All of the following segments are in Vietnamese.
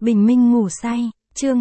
Bình minh ngủ say, chương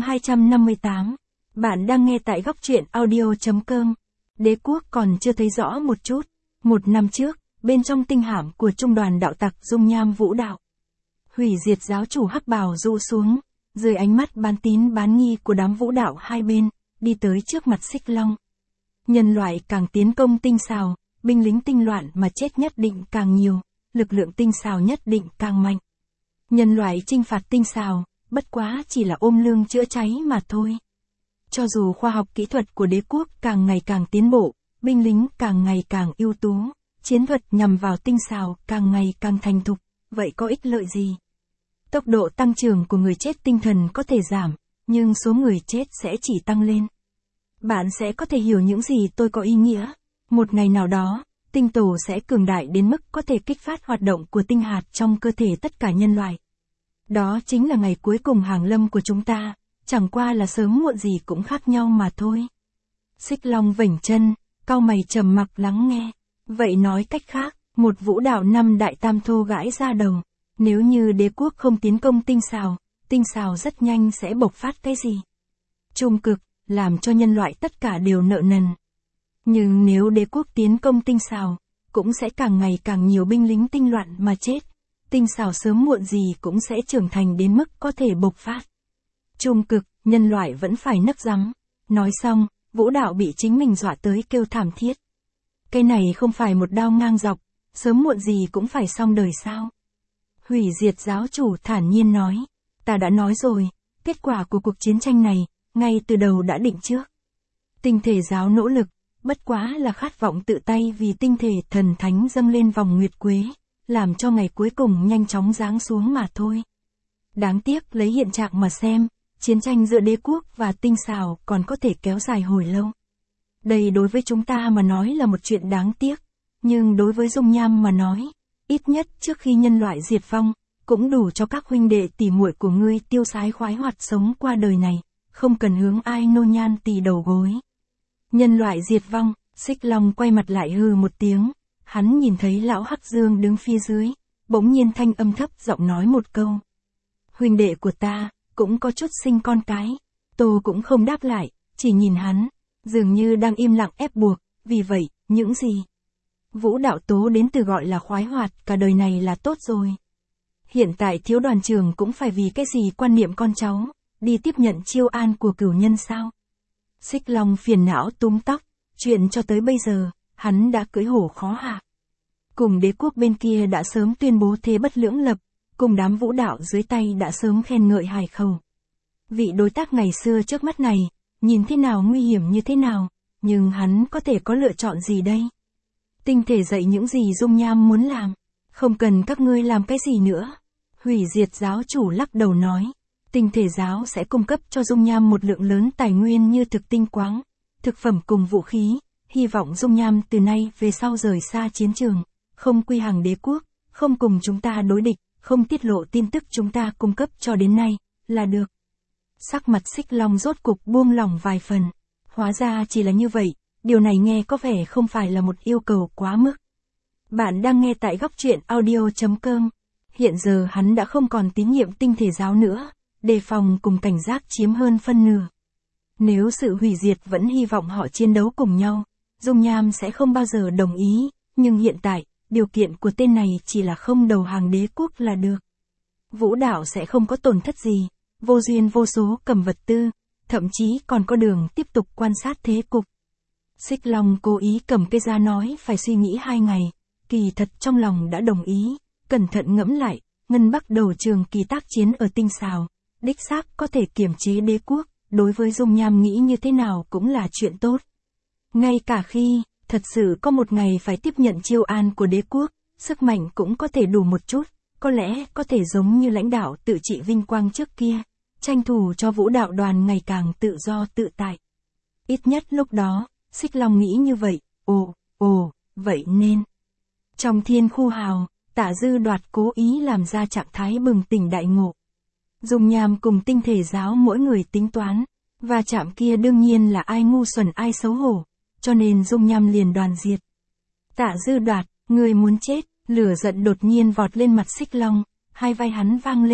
258. Bạn đang nghe tại góc truyện audio.com. Đế quốc còn chưa thấy rõ một chút. Một năm trước, bên trong tinh hạm của trung đoàn đạo tặc dung nham vũ đạo. Hủy diệt giáo chủ hắc bào rụ xuống, dưới ánh mắt bán tín bán nghi của đám vũ đạo hai bên, đi tới trước mặt Xích Long. Nhân loại càng tiến công tinh xào, binh lính tinh loạn mà chết nhất định càng nhiều, lực lượng tinh xào nhất định càng mạnh. Nhân loại chinh phạt tinh xào, bất quá chỉ là ôm lương chữa cháy mà thôi. Cho dù khoa học kỹ thuật của đế quốc càng ngày càng tiến bộ, binh lính càng ngày càng ưu tú, chiến thuật nhằm vào tinh xào càng ngày càng thành thục, vậy có ích lợi gì? Tốc độ tăng trưởng của người chết tinh thần có thể giảm, nhưng số người chết sẽ chỉ tăng lên. Bạn sẽ có thể hiểu những gì tôi có ý nghĩa. Một ngày nào đó, tinh tổ sẽ cường đại đến mức có thể kích phát hoạt động của tinh hạt trong cơ thể tất cả nhân loại. Đó chính là ngày cuối cùng hàng lâm của chúng ta, chẳng qua là sớm muộn gì cũng khác nhau mà thôi. Xích Long vểnh chân, cau mày trầm mặc lắng nghe. Vậy nói cách khác, một vũ đạo năm đại tam thô gãi ra đầu. Nếu như đế quốc không tiến công tinh xào rất nhanh sẽ bộc phát cái gì? Trung cực, làm cho nhân loại tất cả đều nợ nần. Nhưng nếu đế quốc tiến công tinh xào, cũng sẽ càng ngày càng nhiều binh lính tinh loạn mà chết. Tinh xào sớm muộn gì cũng sẽ trưởng thành đến mức có thể bộc phát. Trung cực, nhân loại vẫn phải nấc rắm. Nói xong, vũ đạo bị chính mình dọa tới kêu thảm thiết. Cái này không phải một đao ngang dọc, sớm muộn gì cũng phải xong đời sao? Hủy diệt giáo chủ thản nhiên nói. Ta đã nói rồi, kết quả của cuộc chiến tranh này, ngay từ đầu đã định trước. Tinh thể giáo nỗ lực, bất quá là khát vọng tự tay vì tinh thể thần thánh dâng lên vòng nguyệt quế, làm cho ngày cuối cùng nhanh chóng giáng xuống mà thôi. Đáng tiếc lấy hiện trạng mà xem, chiến tranh giữa đế quốc và tinh xào còn có thể kéo dài hồi lâu. Đây đối với chúng ta mà nói là một chuyện đáng tiếc, nhưng đối với dung nham mà nói, ít nhất trước khi nhân loại diệt vong, cũng đủ cho các huynh đệ tỉ muội của ngươi tiêu sái khoái hoạt sống qua đời này, không cần hướng ai nô nhan tì đầu gối. Nhân loại diệt vong, Xích Long quay mặt lại hừ một tiếng, hắn nhìn thấy lão Hắc Dương đứng phía dưới, bỗng nhiên thanh âm thấp giọng nói một câu. Huynh đệ của ta, cũng có chút sinh con cái. Tô cũng không đáp lại, chỉ nhìn hắn, dường như đang im lặng ép buộc, vì vậy, những gì? Vũ đạo tố đến từ gọi là khoái hoạt, cả đời này là tốt rồi. Hiện tại thiếu đoàn trưởng cũng phải vì cái gì quan niệm con cháu, đi tiếp nhận chiêu an của cửu nhân sao? Xích Long phiền não túm tóc, chuyện cho tới bây giờ, hắn đã cưỡi hổ khó hạ. Cùng đế quốc bên kia đã sớm tuyên bố thế bất lưỡng lập, cùng đám vũ đạo dưới tay đã sớm khen ngợi hài khẩu. Vị đối tác ngày xưa trước mắt này, nhìn thế nào nguy hiểm như thế nào, nhưng hắn có thể có lựa chọn gì đây? Tinh thể dạy những gì dung nham muốn làm, không cần các ngươi làm cái gì nữa. Hủy diệt giáo chủ lắc đầu nói, tinh thể giáo sẽ cung cấp cho dung nham một lượng lớn tài nguyên như thực tinh quáng, thực phẩm cùng vũ khí, hy vọng dung nham từ nay về sau rời xa chiến trường, không quy hàng đế quốc, không cùng chúng ta đối địch, không tiết lộ tin tức chúng ta cung cấp cho đến nay, là được. Sắc mặt Xích Long rốt cục buông lỏng vài phần, hóa ra chỉ là như vậy, điều này nghe có vẻ không phải là một yêu cầu quá mức. Bạn đang nghe tại góc truyện audio.com. Hiện giờ hắn đã không còn tín nhiệm tinh thể giáo nữa, đề phòng cùng cảnh giác chiếm hơn phân nửa. Nếu sự hủy diệt vẫn hy vọng họ chiến đấu cùng nhau, dung nham sẽ không bao giờ đồng ý, nhưng hiện tại, điều kiện của tên này chỉ là không đầu hàng đế quốc là được. Vũ đạo sẽ không có tổn thất gì, vô duyên vô số cầm vật tư, thậm chí còn có đường tiếp tục quan sát thế cục. Xích Long cố ý cầm cây ra nói phải suy nghĩ 2 ngày, kỳ thật trong lòng đã đồng ý, cẩn thận ngẫm lại, Ngân Bắc đầu trường kỳ tác chiến ở tinh xào, đích xác có thể kiềm chế đế quốc, đối với dung nham nghĩ như thế nào cũng là chuyện tốt. Ngay cả khi, thật sự có một ngày phải tiếp nhận chiêu an của đế quốc, sức mạnh cũng có thể đủ một chút, có lẽ có thể giống như lãnh đạo tự trị vinh quang trước kia, tranh thủ cho vũ đạo đoàn ngày càng tự do tự tại. Ít nhất lúc đó, Xích Long nghĩ như vậy, vậy nên. Trong thiên khu hào, Tả Dư Đoạt cố ý làm ra trạng thái bừng tỉnh đại ngộ. Dung nham cùng tinh thể giáo mỗi người tính toán, và chạm kia đương nhiên là ai ngu xuẩn ai xấu hổ, cho nên dung nham liền đoàn diệt. Tả Dư Đoạt, người muốn chết, lửa giận đột nhiên vọt lên mặt Xích Long, hai vai hắn vang lên,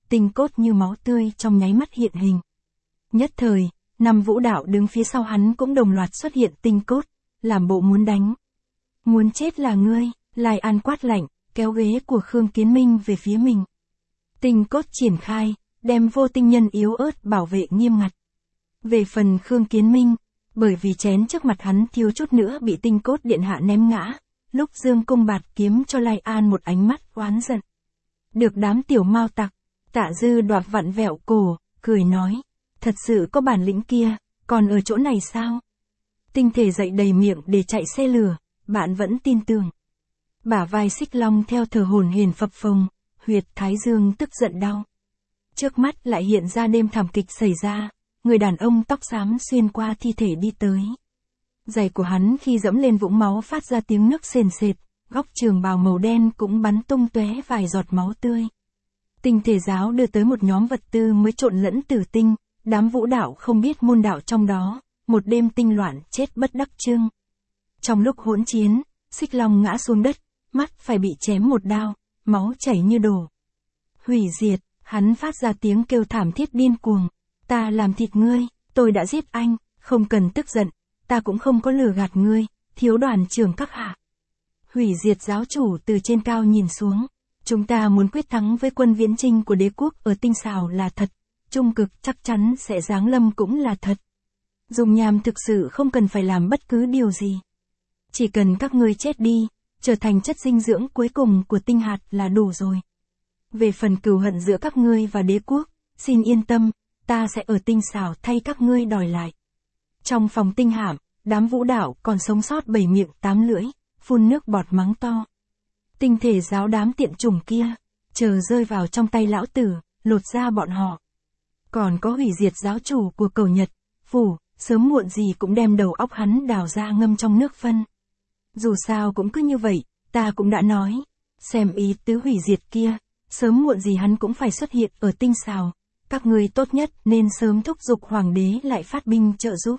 tinh cốt như máu tươi trong nháy mắt hiện hình. Nhất thời, 5 vũ đạo đứng phía sau hắn cũng đồng loạt xuất hiện tinh cốt, làm bộ muốn đánh. Muốn chết là ngươi, Lai An quát lạnh, kéo ghế của Khương Kiến Minh về phía mình. Tinh cốt triển khai, đem vô tinh nhân yếu ớt bảo vệ nghiêm ngặt. Về phần Khương Kiến Minh, bởi vì chén trước mặt hắn thiếu chút nữa bị tinh cốt điện hạ ném ngã, lúc dương cung bạt kiếm cho Lai An một ánh mắt oán giận. Được đám tiểu mao tặc, Tạ Dư Đoạt vặn vẹo cổ, cười nói, thật sự có bản lĩnh kia, còn ở chỗ này sao? Tinh thể dậy đầy miệng để chạy xe lửa, bạn vẫn tin tưởng. Bả vai Xích Long theo thở hổn hển phập phồng, huyệt thái dương tức giận đau. Trước mắt lại hiện ra đêm thảm kịch xảy ra, người đàn ông tóc xám xuyên qua thi thể đi tới. Giày của hắn khi dẫm lên vũng máu phát ra tiếng nước sền sệt, góc trường bào màu đen cũng bắn tung tóe vài giọt máu tươi. Tinh thể giáo đưa tới một nhóm vật tư mới trộn lẫn tử tinh, đám vũ đạo không biết môn đạo trong đó, một đêm tinh loạn chết bất đắc chương. Trong lúc hỗn chiến, Xích Long ngã xuống đất, mắt phải bị chém một đao, máu chảy như đổ. Hủy diệt, hắn phát ra tiếng kêu thảm thiết điên cuồng. Ta làm thịt ngươi, tôi đã giết anh, không cần tức giận, ta cũng không có lừa gạt ngươi, thiếu đoàn trưởng các hạ. Hủy diệt giáo chủ từ trên cao nhìn xuống. Chúng ta muốn quyết thắng với quân viễn chinh của đế quốc ở tinh xào là thật, trung cực chắc chắn sẽ giáng lâm cũng là thật. Dung Nham thực sự không cần phải làm bất cứ điều gì. Chỉ cần các ngươi chết đi, trở thành chất dinh dưỡng cuối cùng của tinh hạt là đủ rồi. Về phần cừu hận giữa các ngươi và đế quốc, xin yên tâm, ta sẽ ở tinh xào thay các ngươi đòi lại. Trong phòng tinh hạm, đám vũ đạo còn sống sót 7 miệng 8 lưỡi, phun nước bọt mắng to. Tinh thể giáo đám tiện chủng kia, chờ rơi vào trong tay lão tử, lột ra bọn họ. Còn có hủy diệt giáo chủ của cầu Nhật, phủ, sớm muộn gì cũng đem đầu óc hắn đào ra ngâm trong nước phân. Dù sao cũng cứ như vậy, ta cũng đã nói, xem ý tứ hủy diệt kia, sớm muộn gì hắn cũng phải xuất hiện ở tinh xào. Các người tốt nhất nên sớm thúc giục hoàng đế lại phát binh trợ giúp.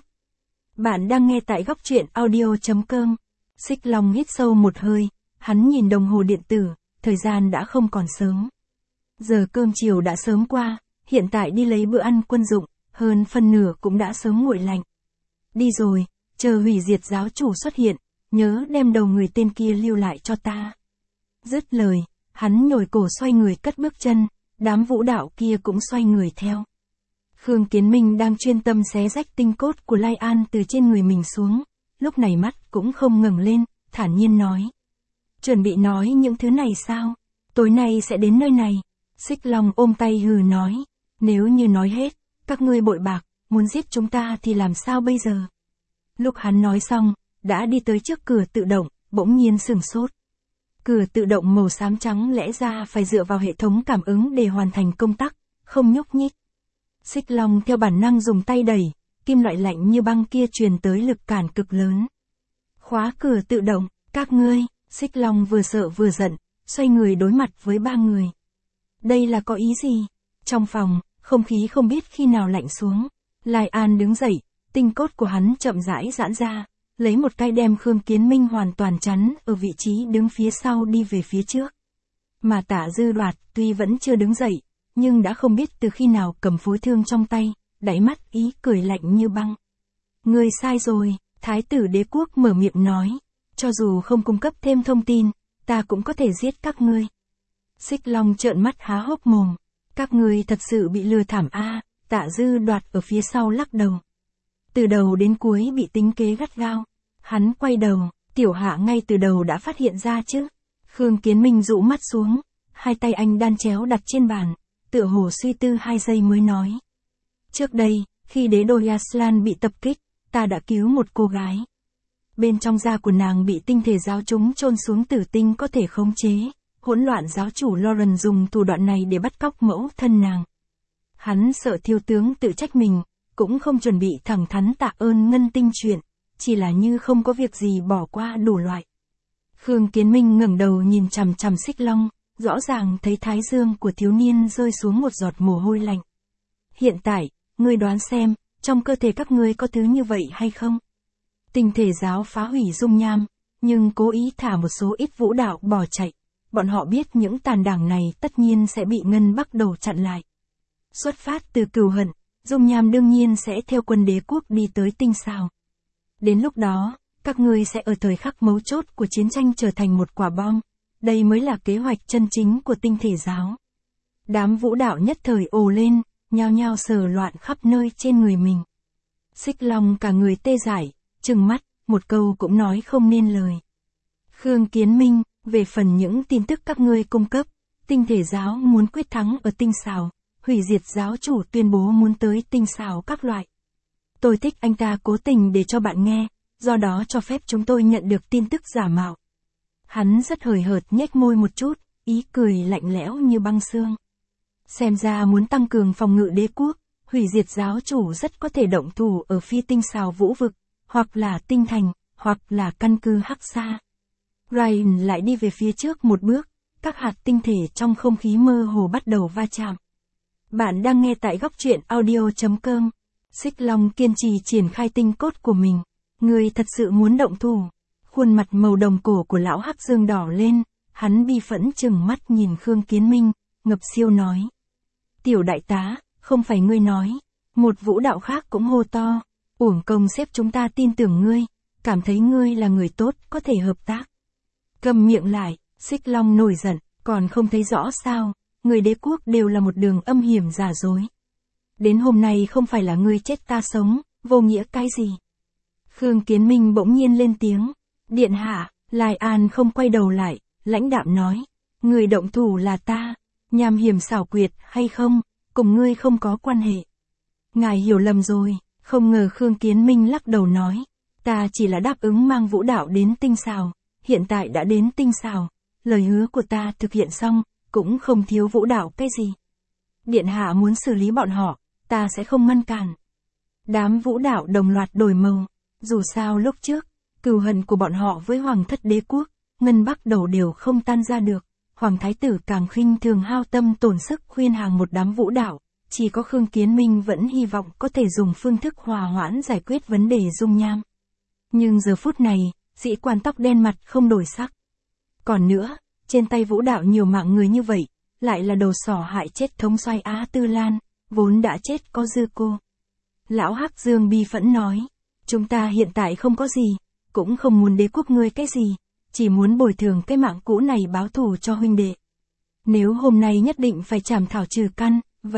Bạn đang nghe tại góc truyện audio.com. Xích Long hít sâu một hơi, hắn nhìn đồng hồ điện tử, thời gian đã không còn sớm. Giờ cơm chiều đã sớm qua, hiện tại đi lấy bữa ăn quân dụng, hơn phân nửa cũng đã sớm nguội lạnh. Đi rồi, chờ hủy diệt giáo chủ xuất hiện, nhớ đem đầu người tên kia lưu lại cho ta. Dứt lời, hắn nhồi cổ xoay người cất bước chân, đám vũ đạo kia cũng xoay người theo. Khương Kiến Minh đang chuyên tâm xé rách tinh cốt của Lai An từ trên người mình xuống, lúc này mắt cũng không ngẩng lên, thản nhiên nói. Chuẩn bị nói những thứ này sao? Tối nay sẽ đến nơi này. Xích Long ôm tay hừ nói. Nếu như nói hết, các ngươi bội bạc, muốn giết chúng ta thì làm sao bây giờ? Lúc hắn nói xong, đã đi tới trước cửa tự động, bỗng nhiên sửng sốt. Cửa tự động màu xám trắng lẽ ra phải dựa vào hệ thống cảm ứng để hoàn thành công tắc, không nhúc nhích. Xích Long theo bản năng dùng tay đẩy, kim loại lạnh như băng kia truyền tới lực cản cực lớn. Khóa cửa tự động, các ngươi, Xích Long vừa sợ vừa giận, xoay người đối mặt với ba người. Đây là có ý gì? Trong phòng, không khí không biết khi nào lạnh xuống. Lai An đứng dậy, tinh cốt của hắn chậm rãi giãn ra, lấy một cái đem Khương Kiến Minh hoàn toàn chắn ở vị trí đứng phía sau đi về phía trước. Mà Tạ Dư Đoạt tuy vẫn chưa đứng dậy, nhưng đã không biết từ khi nào cầm phối thương trong tay, đáy mắt ý cười lạnh như băng. Người sai rồi, Thái tử đế quốc mở miệng nói, cho dù không cung cấp thêm thông tin, ta cũng có thể giết các ngươi. Xích Long trợn mắt há hốc mồm, các ngươi thật sự bị lừa thảm a. Tạ Dư Đoạt ở phía sau lắc đầu. Từ đầu đến cuối bị tính kế gắt gao. Hắn quay đầu, tiểu hạ ngay từ đầu đã phát hiện ra chứ. Khương Kiến Minh dụ mắt xuống, hai tay anh đan chéo đặt trên bàn, tựa hồ suy tư 2 giây mới nói. Trước đây, khi đế đô Yaslan bị tập kích, ta đã cứu một cô gái. Bên trong da của nàng bị tinh thể giáo chúng chôn xuống tử tinh có thể khống chế. Hỗn loạn giáo chủ Lauren dùng thủ đoạn này để bắt cóc mẫu thân nàng. Hắn sợ thiếu tướng tự trách mình, cũng không chuẩn bị thẳng thắn tạ ơn ngân tinh chuyện, chỉ là như không có việc gì bỏ qua đủ loại. Khương Kiến Minh ngẩng đầu nhìn chằm chằm Xích Long, rõ ràng thấy thái dương của thiếu niên rơi xuống một giọt mồ hôi lạnh. Hiện tại, ngươi đoán xem, trong cơ thể các ngươi có thứ như vậy hay không? Tinh thể giáo phá hủy Dung Nham, nhưng cố ý thả một số ít vũ đạo bỏ chạy. bọn họ biết những tàn đảng này tất nhiên sẽ bị Ngân Bắc Đầu chặn lại. Xuất phát từ cừu hận, Dung Nham đương nhiên sẽ theo quân đế quốc đi tới tinh sao. Đến lúc đó, các ngươi sẽ ở thời khắc mấu chốt của chiến tranh trở thành một quả bom. Đây mới là kế hoạch chân chính của tinh thể giáo. Đám vũ đạo nhất thời ồ lên, nhao nhao sờ loạn khắp nơi trên người mình. Xích Long cả người tê dại, trừng mắt, một câu cũng nói không nên lời. Khương Kiến Minh, về phần những tin tức các ngươi cung cấp, tinh thể giáo muốn quyết thắng ở tinh xào, hủy diệt giáo chủ tuyên bố muốn tới tinh xào các loại. Tôi thích anh ta cố tình để cho bạn nghe, do đó cho phép chúng tôi nhận được tin tức giả mạo. Hắn rất hời hợt nhếch môi một chút, ý cười lạnh lẽo như băng xương. Xem ra muốn tăng cường phòng ngự đế quốc, hủy diệt giáo chủ rất có thể động thủ ở phi tinh xào vũ vực, hoặc là tinh thành, hoặc là căn cứ Hắc Sa. Ryan lại đi về phía trước một bước, các hạt tinh thể trong không khí mơ hồ bắt đầu va chạm. Bạn đang nghe tại góc truyện audio.com. Xích Long kiên trì triển khai tinh cốt của mình. Người thật sự muốn động thủ. Khuôn mặt màu đồng cổ của lão Hắc Dương đỏ lên, hắn bi phẫn trừng mắt nhìn Khương Kiến Minh, ngập siêu nói. Tiểu đại tá, không phải ngươi nói. Một vũ đạo khác cũng hô to. Uổng công xếp chúng ta tin tưởng ngươi, cảm thấy ngươi là người tốt, có thể hợp tác. Cầm miệng lại, Xích Long nổi giận, còn không thấy rõ sao, người đế quốc đều là một đường âm hiểm giả dối. Đến hôm nay không phải là ngươi chết ta sống, vô nghĩa cái gì. Khương Kiến Minh bỗng nhiên lên tiếng, điện hạ, Lai An không quay đầu lại, lãnh đạm nói, người động thủ là ta, nham hiểm xảo quyệt hay không, cùng ngươi không có quan hệ. Ngài hiểu lầm rồi, không ngờ Khương Kiến Minh lắc đầu nói, ta chỉ là đáp ứng mang vũ đạo đến tinh xào, hiện tại đã đến tinh xào, lời hứa của ta thực hiện xong, cũng không thiếu vũ đạo cái gì. Điện hạ muốn xử lý bọn họ, ta sẽ không ngăn cản. Đám vũ đạo đồng loạt đổi màu, dù sao lúc trước, cừu hận của bọn họ với Hoàng thất đế quốc, Ngân Bắc Đầu đều không tan ra được, Hoàng thái tử càng khinh thường hao tâm tổn sức khuyên hàng một đám vũ đạo, chỉ có Khương Kiến Minh vẫn hy vọng có thể dùng phương thức hòa hoãn giải quyết vấn đề Dung Nham. Nhưng giờ phút này, sĩ quan tóc đen mặt không đổi sắc. Còn nữa, trên tay vũ đạo nhiều mạng người như vậy, lại là đầu sỏ hại chết thống soái Á Tư Lan, vốn đã chết có dư cô. Lão Hắc Dương bi phẫn nói, chúng ta hiện tại không có gì, cũng không muốn đế quốc ngươi cái gì, chỉ muốn bồi thường cái mạng cũ này báo thù cho huynh đệ. Nếu hôm nay nhất định phải trảm thảo trừ căn,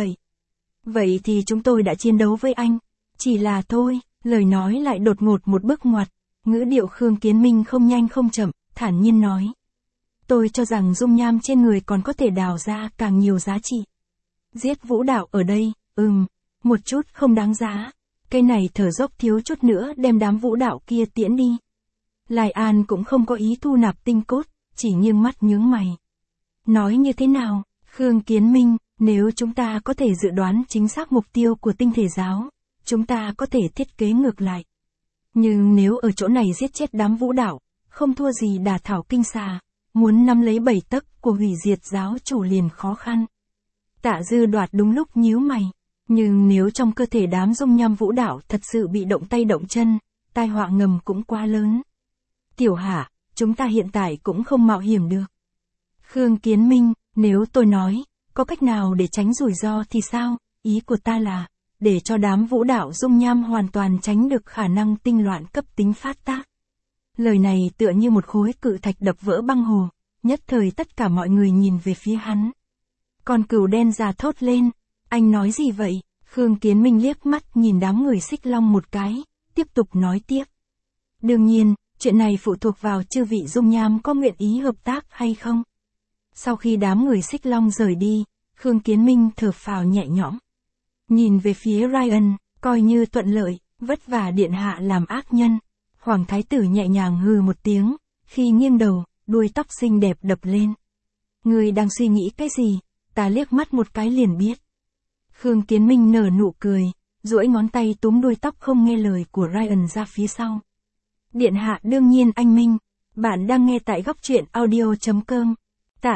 vậy thì chúng tôi đã chiến đấu với anh, chỉ là thôi, lời nói lại đột ngột một bước ngoặt, ngữ điệu Khương Kiến Minh không nhanh không chậm, thản nhiên nói. Tôi cho rằng dung nham trên người còn có thể đào ra càng nhiều giá trị. Giết vũ đạo ở đây, một chút không đáng giá. Cây này thở dốc thiếu chút nữa đem đám vũ đạo kia tiễn đi. Lai An cũng không có ý thu nạp tinh cốt, chỉ nghiêng mắt nhướng mày. Nói như thế nào, Khương Kiến Minh, nếu chúng ta có thể dự đoán chính xác mục tiêu của tinh thể giáo, chúng ta có thể thiết kế ngược lại. Nhưng nếu ở chỗ này giết chết đám vũ đạo, không thua gì đả thảo kinh xà, muốn nắm lấy 7 tấc của hủy diệt giáo chủ liền khó khăn. Tạ Dư Đoạt đúng lúc nhíu mày, nhưng nếu trong cơ thể đám dung nham vũ đạo thật sự bị động tay động chân, tai họa ngầm cũng quá lớn. Tiểu Hạ, chúng ta hiện tại cũng không mạo hiểm được. Khương Kiến Minh, nếu tôi nói, có cách nào để tránh rủi ro thì sao, ý của ta là, để cho đám vũ đạo dung nham hoàn toàn tránh được khả năng tinh loạn cấp tính phát tác. Lời này tựa như một khối cự thạch đập vỡ băng hồ, nhất thời tất cả mọi người nhìn về phía hắn. Con cừu đen già thốt lên, anh nói gì vậy? Khương Kiến Minh liếc mắt nhìn đám người Xích Long một cái, tiếp tục nói tiếp. Đương nhiên, chuyện này phụ thuộc vào chư vị dung nham có nguyện ý hợp tác hay không. Sau khi đám người Xích Long rời đi, Khương Kiến Minh thở phào nhẹ nhõm. Nhìn về phía Ryan, coi như thuận lợi, vất vả điện hạ làm ác nhân. Hoàng thái tử nhẹ nhàng hừ một tiếng, khi nghiêng đầu, đuôi tóc xinh đẹp đập lên. Người đang suy nghĩ cái gì, ta liếc mắt một cái liền biết. Khương Kiến Minh nở nụ cười, duỗi ngón tay túm đuôi tóc không nghe lời của Ryan ra phía sau. Điện hạ đương nhiên anh minh, bạn đang nghe tại góc truyện audio.com. Tạ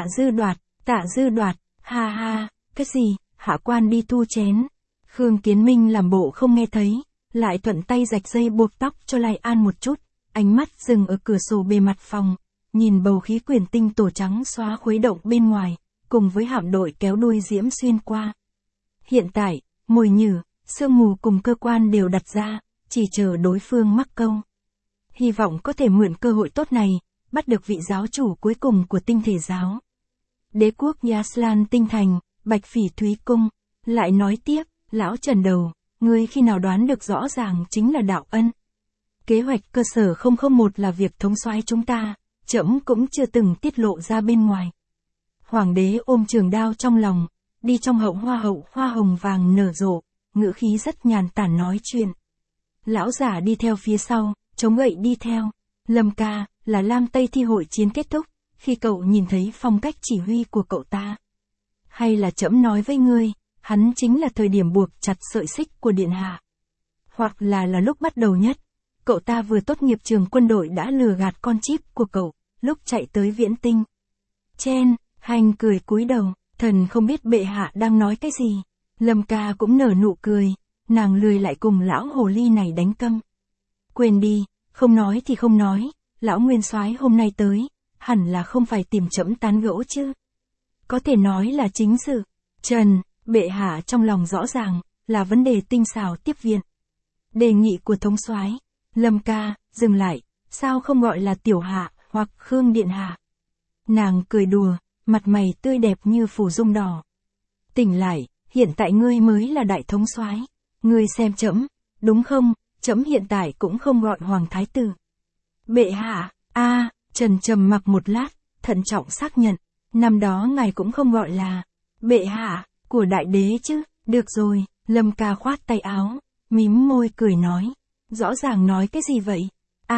Dư Đoạt, ha ha, cái gì, hạ quan đi thu chén. Khương Kiến Minh làm bộ không nghe thấy, lại thuận tay rạch dây buộc tóc cho Lai An một chút, ánh mắt dừng ở cửa sổ bề mặt phòng, nhìn bầu khí quyển tinh tổ trắng xóa khuấy động bên ngoài, cùng với hạm đội kéo đuôi diễm xuyên qua. Hiện tại, mồi nhử, sương mù cùng cơ quan đều đặt ra, chỉ chờ đối phương mắc câu. Hy vọng có thể mượn cơ hội tốt này, bắt được vị giáo chủ cuối cùng của tinh thể giáo. Đế quốc Yaslan tinh thành, Bạch Phỉ Thúy Cung, lại nói tiếp, lão Trần đầu, ngươi khi nào đoán được rõ ràng chính là đạo ân. Kế hoạch cơ sở 001 là việc thống soái chúng ta, trẫm cũng chưa từng tiết lộ ra bên ngoài. Hoàng đế ôm trường đao trong lòng, đi trong hậu hoa hồng vàng nở rộ, ngữ khí rất nhàn tản nói chuyện. Lão giả đi theo phía sau, chống gậy đi theo. Lâm ca, là Lam Tây thi hội chiến kết thúc, khi cậu nhìn thấy phong cách chỉ huy của cậu ta. Hay là trẫm nói với ngươi, hắn chính là thời điểm buộc chặt sợi xích của điện hạ. Hoặc là lúc bắt đầu nhất, cậu ta vừa tốt nghiệp trường quân đội đã lừa gạt con chip của cậu, lúc chạy tới viễn tinh. Chen, Hành cười cúi đầu, thần không biết bệ hạ đang nói cái gì. Lâm ca cũng nở nụ cười, nàng lười lại cùng lão hồ ly này đánh câm. Quên đi, không nói thì không nói, lão nguyên soái hôm nay tới, hẳn là không phải tìm trẫm tán gẫu chứ. Có thể nói là chính sự. Trần, bệ hạ trong lòng rõ ràng, là vấn đề tinh xảo tiếp viện. Đề nghị của thống soái. Lâm ca, dừng lại, sao không gọi là tiểu hạ, hoặc Khương điện hạ. Nàng cười đùa, mặt mày tươi đẹp như phủ dung đỏ. Tỉnh lại, hiện tại ngươi mới là đại thống soái. Ngươi xem trẫm, đúng không, trẫm hiện tại cũng không gọi hoàng thái tử. Bệ hạ, Trần trầm mặc một lát, thận trọng xác nhận, năm đó ngài cũng không gọi là bệ hạ của đại đế chứ. Được rồi, Lâm ca khoát tay áo, mím môi cười nói, rõ ràng nói cái gì vậy?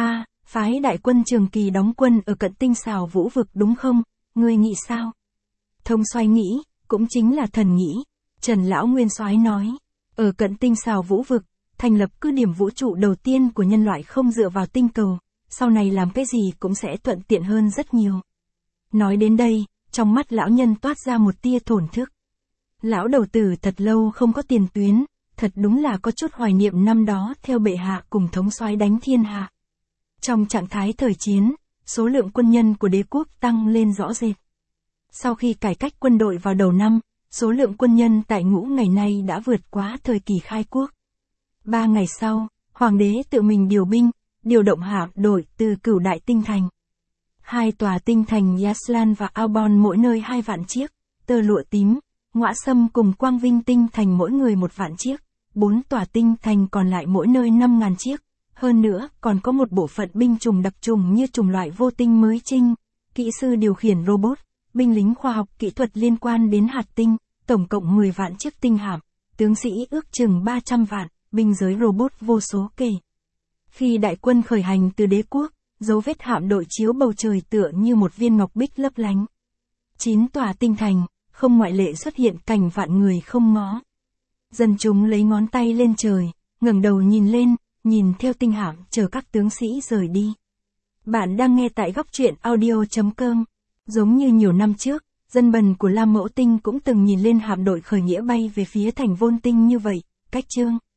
Phái đại quân Trường Kỳ đóng quân ở cận tinh xào vũ vực đúng không? Ngươi nghĩ sao? Thông soái nghĩ, cũng chính là thần nghĩ. Trần lão nguyên soái nói, ở cận tinh xào vũ vực, thành lập cứ điểm vũ trụ đầu tiên của nhân loại không dựa vào tinh cầu, sau này làm cái gì cũng sẽ thuận tiện hơn rất nhiều. Nói đến đây, trong mắt lão nhân toát ra một tia thổn thức. Lão đầu tử thật lâu không có tiền tuyến, thật đúng là có chút hoài niệm năm đó theo bệ hạ cùng thống soái đánh thiên hạ. Trong trạng thái thời chiến, số lượng quân nhân của đế quốc tăng lên rõ rệt. Sau khi cải cách quân đội vào đầu năm, số lượng quân nhân tại Ngũ ngày nay đã vượt quá thời kỳ khai quốc. 3 ngày sau, hoàng đế tự mình điều binh, điều động hạm đội từ Cửu Đại tinh thành. 2 tòa tinh thành Yaslan và Aubon mỗi nơi 2 vạn chiếc, Tơ Lụa Tím, Ngõa Sâm cùng Quang Vinh tinh thành mỗi người 1 vạn chiếc, 4 tòa tinh thành còn lại mỗi nơi 5.000 chiếc. Hơn nữa, còn có một bộ phận binh chủng đặc trùng như chủng loại vô tinh mới trinh, kỹ sư điều khiển robot, binh lính khoa học kỹ thuật liên quan đến hạt tinh, tổng cộng 10 vạn chiếc tinh hạm, tướng sĩ ước chừng 300 vạn, binh giới robot vô số kể. Khi đại quân khởi hành từ đế quốc, dấu vết hạm đội chiếu bầu trời tựa như một viên ngọc bích lấp lánh. 9 tòa tinh thành, không ngoại lệ xuất hiện cảnh vạn người không ngó. Dân chúng lấy ngón tay lên trời, ngẩng đầu nhìn lên, nhìn theo tinh hạm chờ các tướng sĩ rời đi. Bạn đang nghe tại góc truyện audio.com. Giống như nhiều năm trước, dân bần của Lam Mẫu Tinh cũng từng nhìn lên hạm đội khởi nghĩa bay về phía thành Vôn Tinh như vậy, cách chương.